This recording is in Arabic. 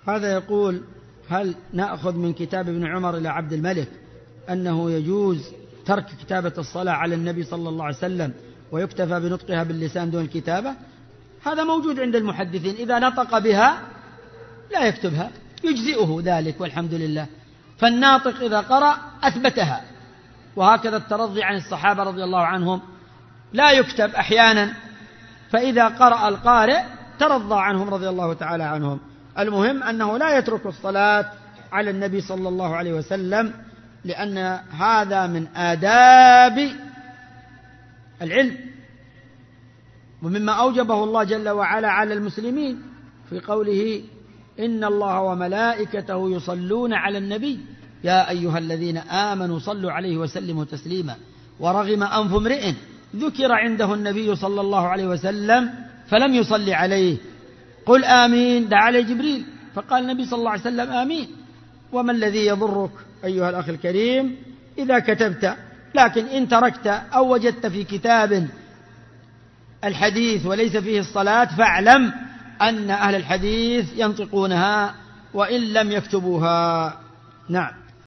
هذا يقول: هل نأخذ من كتاب ابن عمر إلى عبد الملك أنه يجوز ترك كتابة الصلاة على النبي صلى الله عليه وسلم ويكتفى بنطقها باللسان دون الكتابة؟ هذا موجود عند المحدثين، إذا نطق بها لا يكتبها، يجزئه ذلك والحمد لله. فالناطق إذا قرأ أثبتها، وهكذا الترضي عن الصحابة رضي الله عنهم لا يكتب أحيانا، فإذا قرأ القارئ ترضى عنهم رضي الله تعالى عنهم. المهم أنه لا يترك الصلاة على النبي صلى الله عليه وسلم، لأن هذا من آداب العلم، ومما أوجبه الله جل وعلا على المسلمين في قوله: إن الله وملائكته يصلون على النبي يا أيها الذين آمنوا صلوا عليه وسلموا تسليما. ورغم أنف امرئ ذكر عنده النبي صلى الله عليه وسلم فلم يصلي عليه. قل آمين، دعا عليه جبريل فقال النبي صلى الله عليه وسلم آمين. وما الذي يضرك أيها الأخ الكريم إذا كتبت؟ لكن إن تركت أو وجدت في كتاب الحديث وليس فيه الصلاة فاعلم أن أهل الحديث ينطقونها وإن لم يكتبوها. نعم.